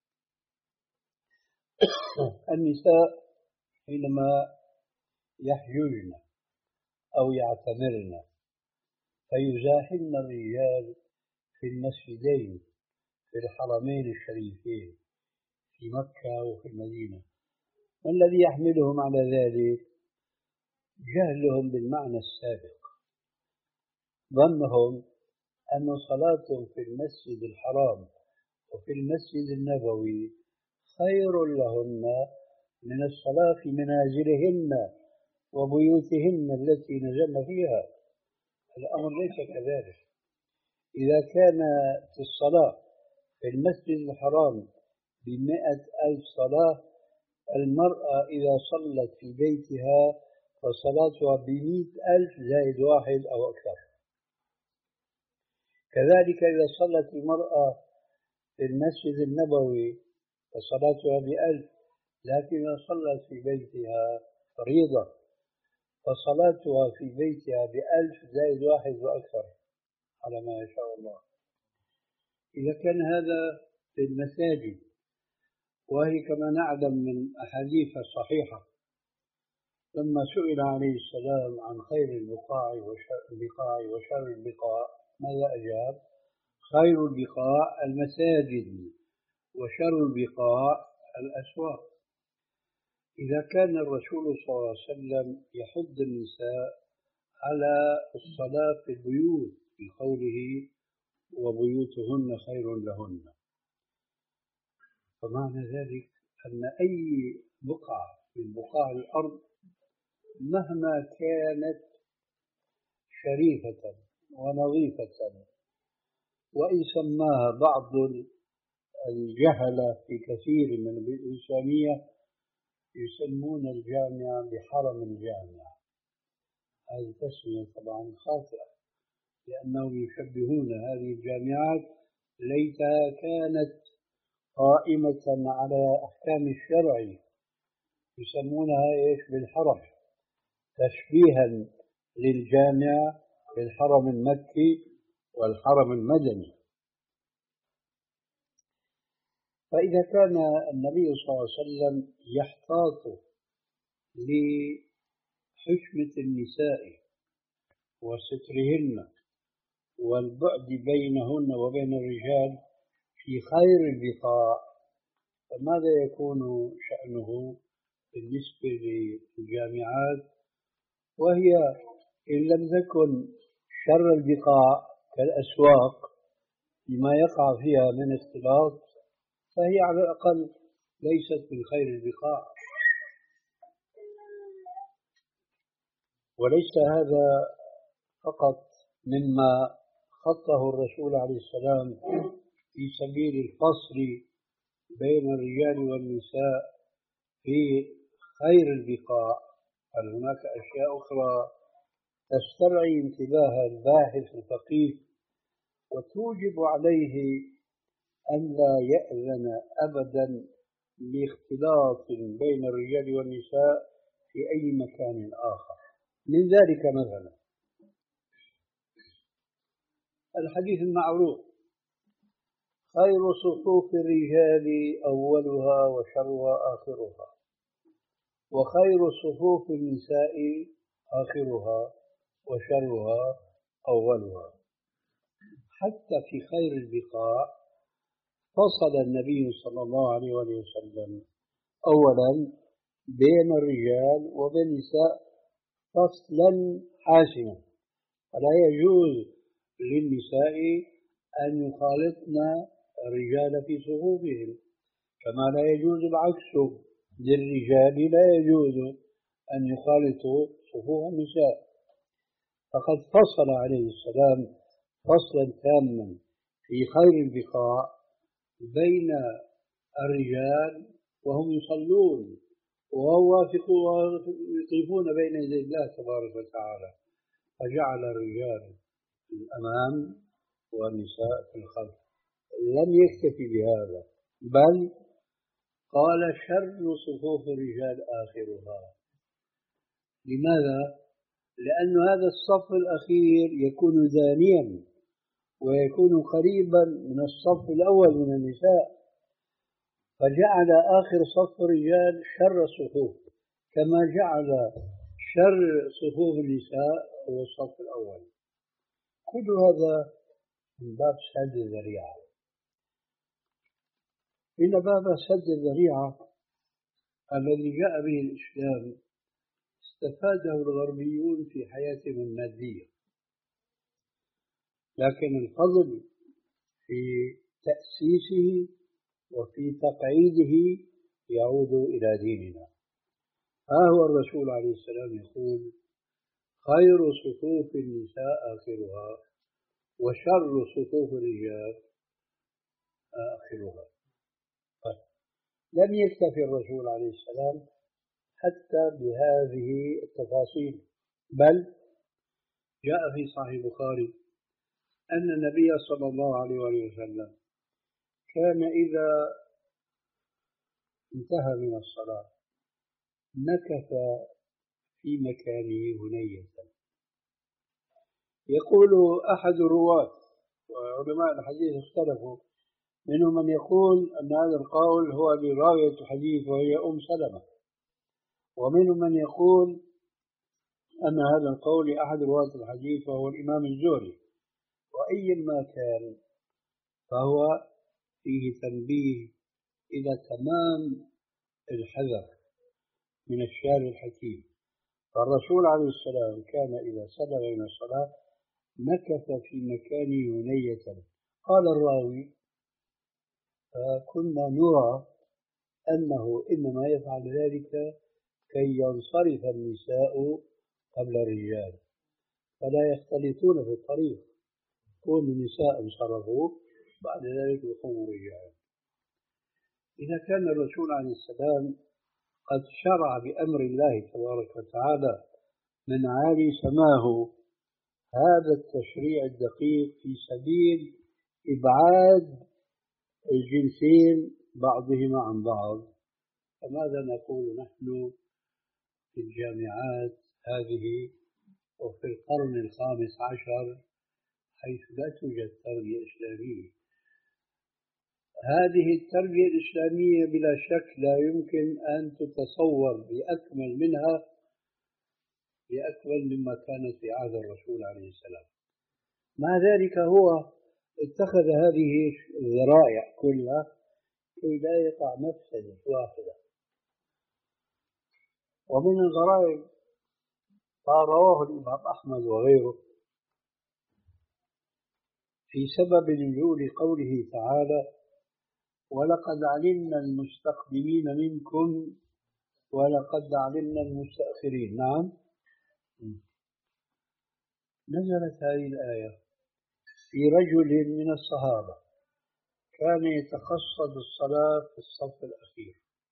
[SPEAKER 2] النساء حينما يحججن أو يعتمرن فيزاحمن الرجال في المسجدين في الحرمين الشريفين في مكة وفي المدينة. ما الذي يحملهم على ذلك؟ جهلهم بالمعنى السابق، ظنهم أن صلاتهم في المسجد الحرام وفي المسجد النبوي خير لهن من الصلاة في منازلهن وبيوتهن التي نزلن فيها. الأمر ليس كذلك. إذا كانت الصلاة في المسجد الحرام بمئة ألف صلاة، المرأة إذا صلت في بيتها فصلاتها بمئة ألف زائد واحد أو أكثر. كذلك إذا صلت المرأة في المسجد النبوي فصلاتها بألف، لكن إذا صلت في بيتها فريضة فصلاتها في بيتها بألف زائد واحد وأكثر على ما يشاء الله. إذا كان هذا في المساجد، وهي كما نعلم من أحاديث صحيحة لما سئل عليه السلام عن خير البقاع وشر البقاع وشر البقاع ماذا أجاب؟ خير البقاع المساجد وشر البقاع الأسواق. إذا كان الرسول صلى الله عليه وسلم يحض النساء على الصلاة في البيوت بقوله وبيوتهن خير لهن، فمعنى ذلك أن أي بقعة من بقاع الأرض مهما كانت شريفة ونظيفة، وإن سماها بعض الجهلة في كثير من الإنسانية يسمون الجامعة بحرم الجامعة، هذه تسمية طبعا خاطئة، لأنهم يشبهون هذه الجامعات ليتها كانت قائمة على أحكام الشرع يسمونها إيش بالحرم، تشبيها للجامعة بالحرم المكي والحرم المدني. فإذا كان النبي صلى الله عليه وسلم يحتاط لحشمة النساء وسترهن والبعد بينهن وبين الرجال في خير البقاع، فماذا يكون شأنه بالنسبة للجامعات، وهي إن لم تكن شر البقاع كالأسواق بما يقع فيها من اختلاط، فهي على الأقل ليست من خير البقاع. وليس هذا فقط مما خطه الرسول عليه السلام في سبيل الفصل بين الرجال والنساء في خير البقاع، بل هناك أشياء أخرى تسترعي انتباه الباحث الفقيه وتوجب عليه أن لا يأذن أبدا لاختلاط بين الرجال والنساء في أي مكان آخر. من ذلك مثلا الحديث المعروف خير صفوف الرجال أولها وشرها آخرها، وخير صفوف النساء آخرها وشرها أولها. حتى في خير البقاع فصل النبي صلى الله عليه وسلم أولا بين الرجال وبين النساء فصلا حاسما، فلا يجوز للنساء أن يخالطن الرجال في صفوفهم، كما لا يجوز العكس للرجال لا يجوز أن يخالطوا صفوف النساء. فقد فصل عليه السلام فصلا تاما في خير البقاع بين الرجال وهم يصلون ويقفون بين يدي الله تبارك وتعالى، فجعل الرجال في الأمام والنساء في الخلف. لم يكتفي بهذا بل قال شر صفوف الرجال آخرها. لماذا؟ لأن هذا الصف الأخير يكون دانيا ويكون قريبا من الصف الأول من النساء، فجعل آخر صف الرجال شر الصفوف، كما جعل شر صفوف النساء هو الصف الأول. كل هذا من باب سد الذريعة. إن باب سد الذريعة الذي جاء به الإسلام استفاده الغربيون في حياتهم المادية، لكن الفضل في تأسيسه وفي تقعيده يعود إلى ديننا. ها هو الرسول عليه السلام يقول: خير صفوف النساء آخرها، وشر صفوف الرجال آخرها. طيب. لم يكتفي الرسول عليه السلام حتى بهذه التفاصيل، بل جاء في صحيح البخاري أن النبي صلى الله عليه وسلم كان إذا انتهى من الصلاة مكث في مكانه هنية. يقول أحد الرواة، وعلماء الحديث اختلفوا، منهم من يقول أن هذا القول هو لراوية الحديث وهي أم سلمة، ومنهم من يقول أن هذا القول لأحد رواة الحديث وهو الإمام الزهري. وأي ما كان فهو فيه تنبيه إلى تمام الحذر من الشارع الحكيم. فالرسول عليه السلام كان إذا صلى من الصلاة مكث في مكانه هنية. قال الراوي: فكنا نرى أنه إنما يفعل ذلك كي ينصرف النساء قبل الرجال فلا يختلطون في الطريق، كون النساء انصرفوا بعد ذلك يقوم الرجال. إذا كان الرسول عليه السلام قد شرع بأمر الله تبارك وتعالى من عالي سماه هذا التشريع الدقيق في سبيل إبعاد الجنسين بعضهما عن بعض، فماذا نقول نحن في الجامعات هذه وفي القرن الخامس عشر حيث لا توجد تربية إسلامية؟ هذه التربية الإسلامية بلا شك لا يمكن أن تتصور بأكمل منها بأكمل مما كانت في عهد الرسول عليه السلام. مع ذلك هو اتخذ هذه الذرائع كلها كي لا يقع مفسدة واحدة. ومن الغرائب ما رواه الإمام أحمد وغيره في سبب نزول قوله تعالى: ولقد علمنا المستقدمين منكم ولقد علمنا المستأخرين. نعم، نزلت هذه الآية في رجل من الصحابة كان يتخصص الصلاة في الصف الأخير،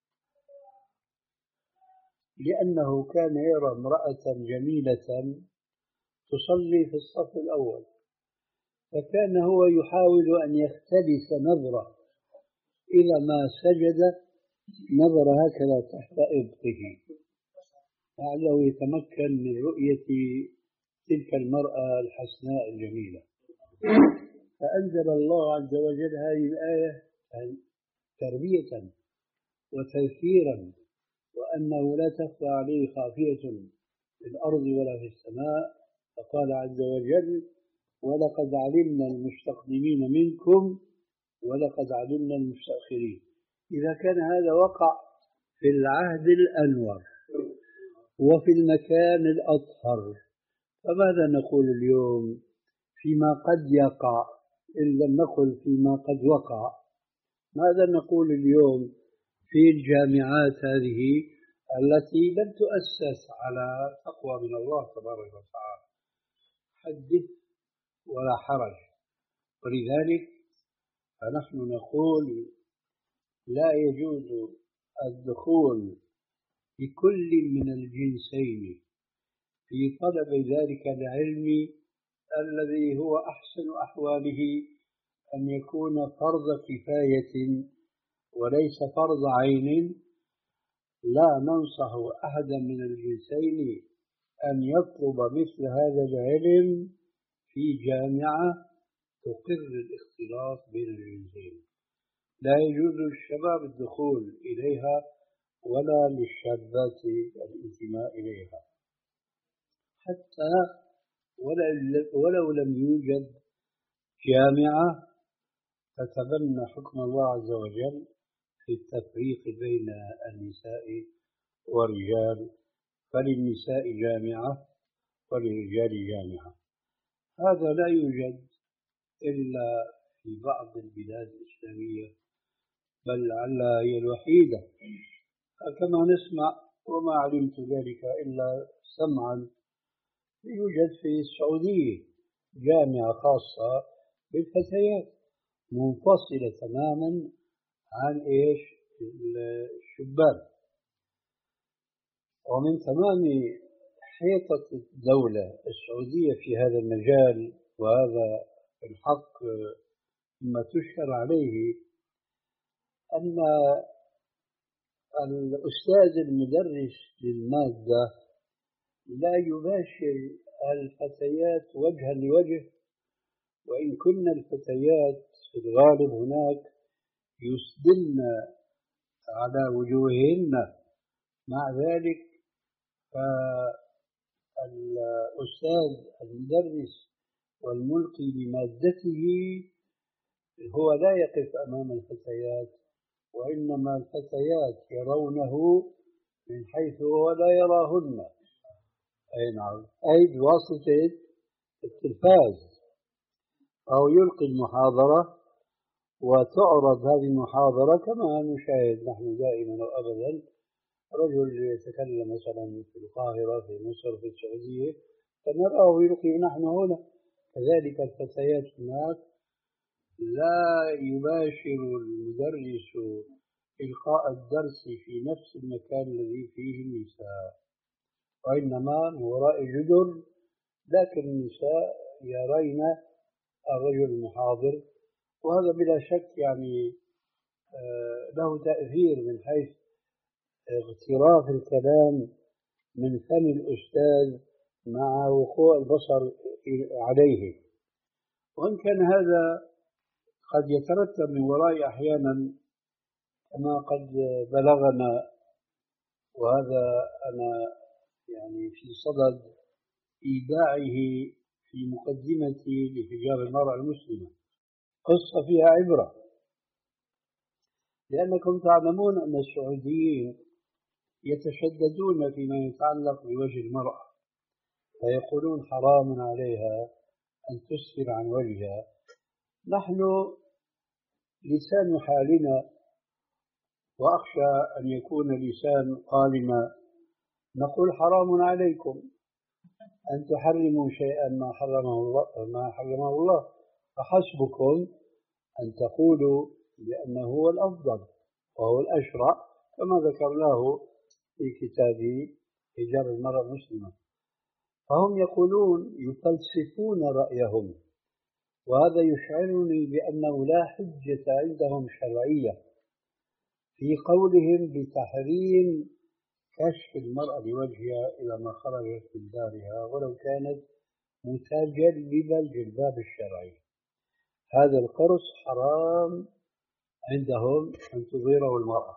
[SPEAKER 2] لأنه كان يرى امرأة جميلة تصلي في الصف الأول، فكان هو يحاول أن يختلس نظرة إذا ما سجد نظر هكذا تحت إبطه لعله يتمكن من رؤية تلك المرأة الحسناء الجميلة. فأنزل الله عز وجل هذه الآية تربية وتذكيرا، وأنه لا تخفى عليه خافية في الأرض ولا في السماء. فقال عز وجل: ولقد علمنا المستقدمين منكم ولقد علمنا المستأخرين. إذا كان هذا وقع في العهد الأنور وفي المكان الأطهر، فماذا نقول اليوم فيما قد يقع؟ إن لم نقل فيما قد وقع، ماذا نقول اليوم في الجامعات هذه التي لم تؤسس على تقوى من الله تبارك وتعالى؟ حدث ولا حرج. ولذلك فنحن نقول لا يجوز الدخول بكل من الجنسين في طلب ذلك العلم الذي هو أحسن أحواله أن يكون فرض كفاية وليس فرض عين. لا ننصح أحدا من الجنسين أن يطلب مثل هذا العلم في جامعة تقر الاختلاط بين الجنسين. لا يجوز للشباب الدخول إليها ولا للشابات الانتماء إليها، حتى ولو لم يوجد جامعة تتبنى حكم الله عز وجل في التفريق بين النساء والرجال، فللنساء جامعة وللرجال جامعة. هذا لا يوجد إلا في بعض البلاد الإسلامية بل لعلها هي الوحيدة. كما نسمع وما علمت ذلك إلا سمعا، يوجد في السعودية جامعة خاصة بالفتيات منفصلة تماما عن إيش الشبان. ومن تمام حيطة الدولة السعودية في هذا المجال، وهذا الحق مما تشكر عليه، أن الأستاذ المدرس للمادة لا يباشر الفتيات وجها لوجه، وإن كن الفتيات في الغالب هناك يسدلن على وجوههن، مع ذلك فالأستاذ المدرس والملقي لمادته هو لا يقف أمام الفتيات، وإنما الفتيات يرونه من حيث هو لا يراهن. أي نعم، أي بواسطة التلفاز، أو يلقي المحاضرة وتعرض هذه المحاضرة كما نشاهد نحن دائما وأبدا، رجل يتكلم مثلا في القاهرة في مصر في السعودية فنراه يلقي نحن هنا، كذلك الفتيات هناك لا يباشر المدرس إلقاء الدرس في نفس المكان الذي فيه النساء، وإنما من وراء جدر، لكن النساء يرين الرجل المحاضر، وهذا بلا شك يعني له تأثير من حيث اغتراف الكلام من فم الأستاذ مع وقوع البصر عليه. وإن كان هذا قد يترتب من وراء أحيانا كما قد بلغنا، وهذا أنا يعني في صدد إيداعه في مقدمتي لحجاب المرأة المسلمة، قصة فيها عبرة، لأنكم تعلمون أن السعوديين يتشددون فيما يتعلق بوجه المرأة، فيقولون حرام عليها أن تسفر عن وجهها. نحن لسان حالنا، وأخشى أن يكون لسان قالنا، نقول حرام عليكم أن تحرموا شيئا ما حرمه الله, ما حرمه الله فحسبكم أن تقولوا بأنه هو الأفضل وهو الأشرع، كما ذكرناه في كتاب حجاب المرأة المسلمة. فهم يقولون يفلسفون رأيهم، وهذا يشعرني بأنه لا حجة عندهم شرعية في قولهم بتحريم كشف المرأة لوجهها إلى ما خرجت من دارها ولو كانت متجلبة الجلباب الشرعي. هذا القرص حرام عندهم أن تظهره المرأة.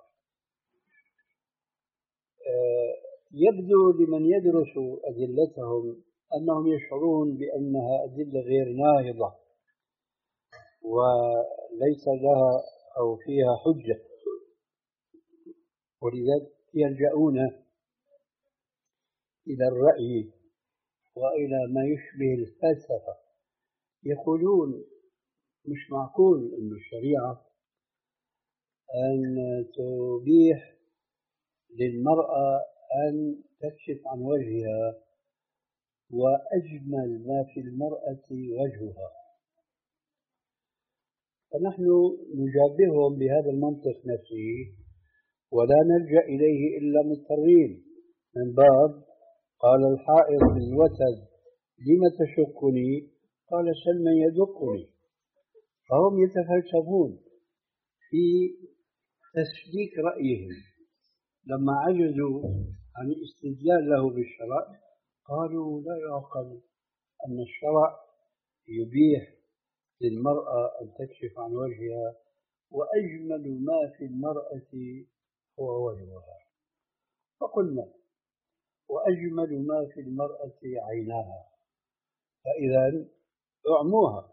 [SPEAKER 2] يبدو لمن يدرس أدلتهم أنهم يشعرون بأنها أدلة غير ناهضة وليس لها أو فيها حجة، ولذلك يلجؤون إلى الرأي وإلى ما يشبه الفلسفة. يقولون مش معقول أن الشريعة أن تبيح للمرأة أن تكشف عن وجهها وأجمل ما في المرأة وجهها. فنحن نجابههم بهذا المنطق نفسه ولا نلجأ إليه إلا مضطرين، من باب قال الحائط للوتد لم تشقني قال سل من يدقني. فهم يتفلسفون في تسليك رأيهم، لما عجزوا عن الاستدلال له بالشرع قالوا لا يعقل أن الشرع يبيح للمرأة أن تكشف عن وجهها وأجمل ما في المرأة هو وجهها. فقلنا وأجمل ما في المرأة عيناها، فإذا اعموها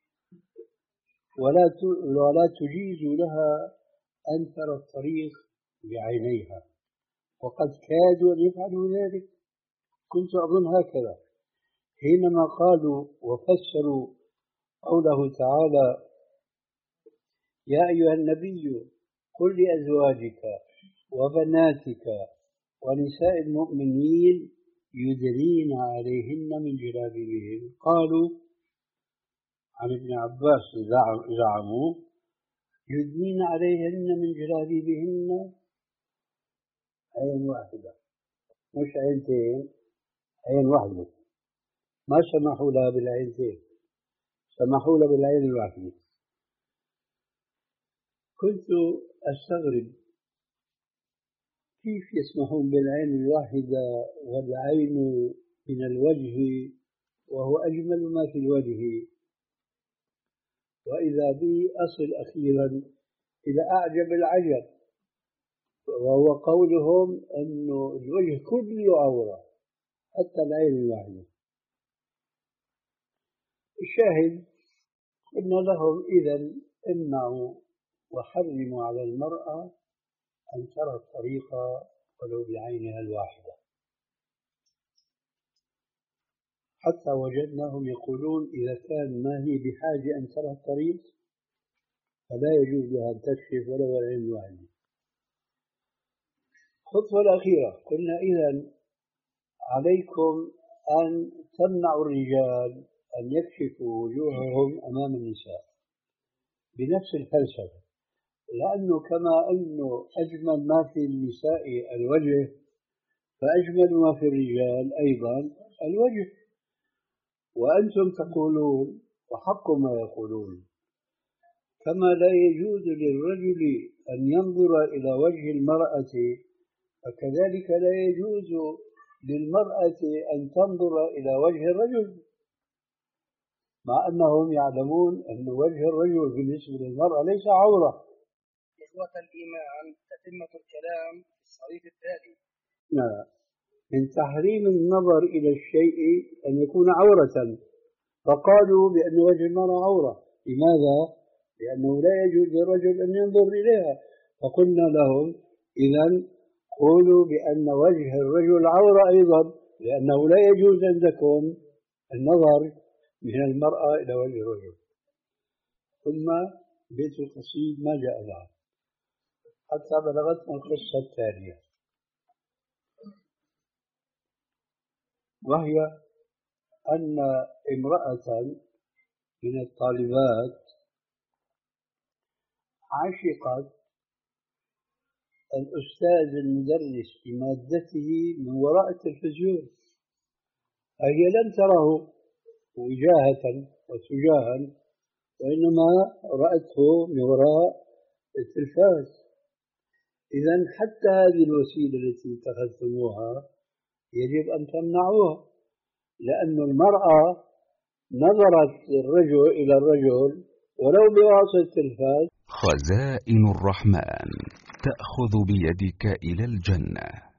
[SPEAKER 2] ولا ولا تجيز لها أن ترى الطريق بعينيها، وقد كادوا أن يفعلوا ذلك. كنت أظن هكذا حينما قالوا وفسروا قوله تعالى يا أيها النبي قل لأزواجك وبناتك ونساء المؤمنين يدنين عليهن من جلابيبهن. قالوا عن ابن عباس زعموا يدنين عليهن من جلابيبهن عين واحدة مش عينتين، عين واحدة، ما سمحوا لها بالعينتين، سمحوا لها بالعين الواحدة. كنت أستغرب كيف يسمحون بالعين الواحدة والعين من الوجه وهو أجمل ما في الوجه، وإذا بي أصل أخيرا إلى أعجب العجب، وهو قولهم أن الوجه كله عورة حتى العين الواحدة. الشاهد قلنا لهم إذا امنعوا وحرموا على المرأة أن ترى الطريق ولو بعينها الواحدة، حتى وجدناهم يقولون إذا كان ما هي بحاجة أن ترى الطريق فلا يجوز لها أن تكشف ولو العين الواحدة. الخطوة الأخيرة قلنا إذا عليكم أن تمنعوا الرجال أن يكشفوا وجوههم أمام النساء بنفس الفلسفة، لأنه كما أنه أجمل ما في النساء الوجه فأجمل ما في الرجال أيضا الوجه. وأنتم تقولون وحق ما يقولون كما لا يجوز للرجل أن ينظر إلى وجه المرأة فكذلك لا يجوز للمرأة أن تنظر إلى وجه الرجل، مع أنهم يعلمون أن وجه الرجل بالنسبة للمرأة ليس عورة.
[SPEAKER 3] إخوة الإيمان، تتمة الكلام في الصريف التالي.
[SPEAKER 2] نعم، من تحريم النظر إلى الشيء أن يكون عورة، فقالوا بأن وجه المرأة عورة. لماذا؟ لأنه لا يجوز للرجل أن ينظر إليها، فقلنا لهم إذن قولوا بأن وجه الرجل عورة أيضا، لأنه لا يجوز عندكم النظر من المرأة إلى وجه الرجل. ثم بيت القصيد ما جاء بعد حتى بلغتنا القصة التالية، وهي أن امرأة من الطالبات عشقت الأستاذ المدرس بمادته من وراء التلفزيون، فهي لم تره وجاهة وتجاها وإنما رأته من وراء التلفاز. إذن حتى هذه الوسيلة التي اتخذتموها يجب أن تمنعوها، لأن المرأة نظرت الرجل إلى الرجل ولو بواسطة التلفاز.
[SPEAKER 4] خزائن الرحمن تأخذ بيدك إلى الجنة.